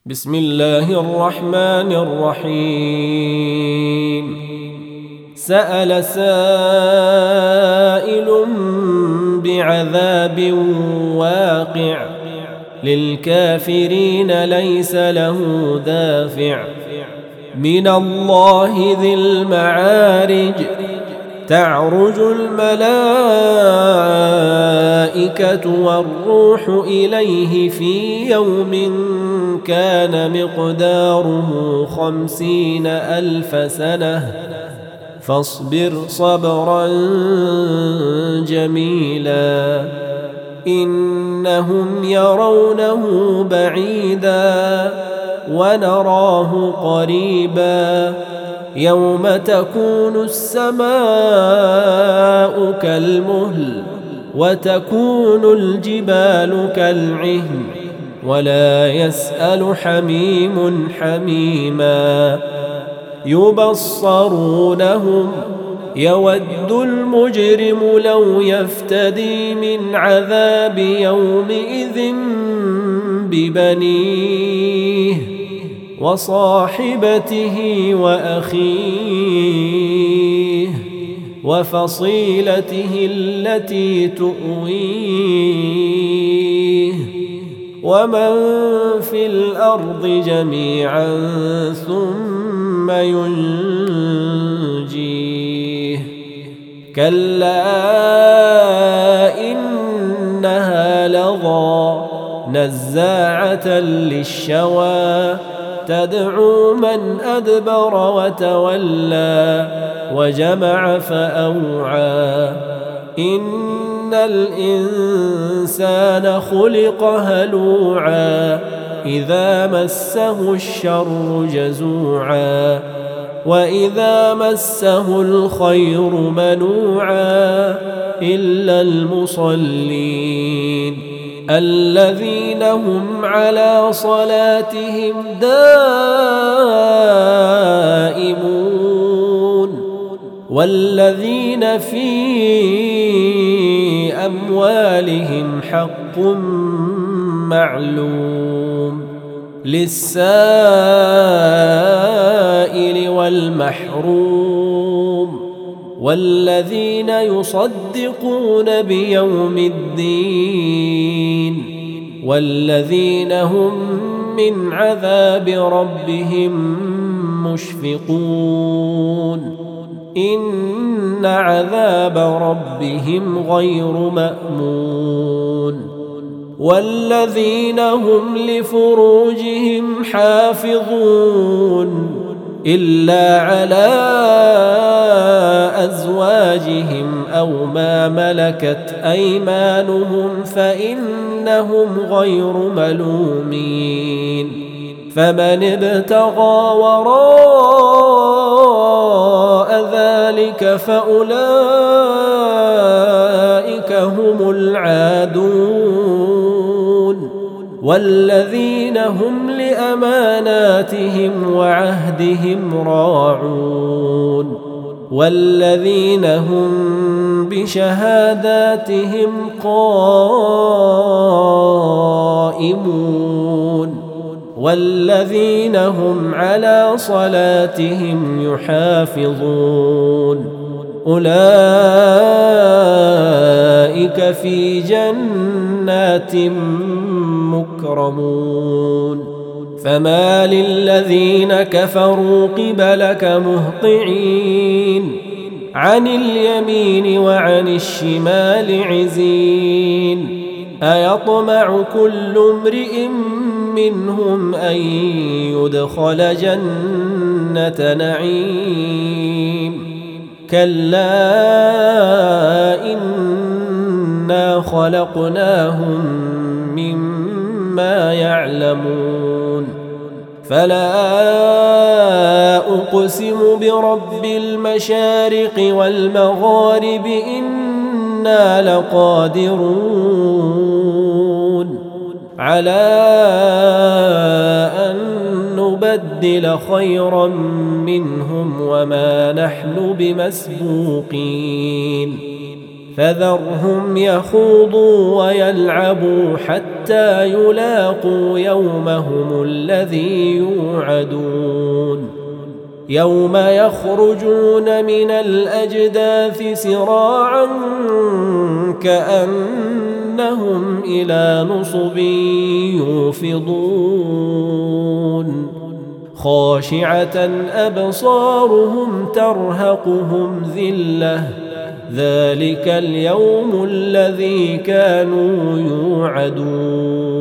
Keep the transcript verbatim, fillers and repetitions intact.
بسم الله الرحمن الرحيم. سأل سائل بعذاب واقع للكافرين ليس له دافع من الله ذي المعارج. تعرج الملائكة والروح إليه في يوم كان مقداره خمسين ألف سنة فاصبر صبرا جميلا إنهم يرونه بعيدا ونراه قريبا يوم تكون السماء كالمهل وتكون الجبال كالعهن ولا يسأل حميم حميما يبصرونهم يود المجرم لو يفتدي من عذاب يومئذ ببنيه وصاحبته وأخيه وفصيلته التي تؤويه ومن في الأرض جميعا ثم ينجيه كلا إنها لظى نزاعة للشوى تدعو من أدبر وتولى وجمع فأوعى إن الإنسان خلق هلوعا إذا مسه الشر جزوعا وإذا مسه الخير منوعا إلا المصلين الذين هم على صلاتهم دائمون والذين في أموالهم حق معلوم للسائل والمحروم والذين يصدقون بيوم الدين والذين هم من عذاب ربهم مشفقون إن عذاب ربهم غير مأمون والذين هم لفروجهم حافظون إلا على أزواجهم أو ما ملكت أيمانهم فإنهم غير ملومين فمن ابتغى وراء ذلك فأولئك هم العادون والذين هم لأماناتهم وعهدهم راعون والذين هم بشهاداتهم قائمون والذين هم على صلاتهم يحافظون أولئك في جنات مكرمون فما للذين كفروا قبلك مهطعين عن اليمين وعن الشمال عزين أيطمع كل امرئ منهم أن يدخل جنة نعيم كلا إنا خلقناهم مما يعلمون فلا أقسم برب المشارق والمغارب إنا لقادرون على أن نبدل خيرا منهم وما نحن بمسبوقين فذرهم يخوضوا ويلعبوا حتى يلاقوا يومهم الذي يوعدون يوم يخرجون من الأجداث سراعا كأنهم إلى نصب يوفضون خاشعة أبصارهم ترهقهم ذلة ذلك اليوم الذي كانوا يوعدون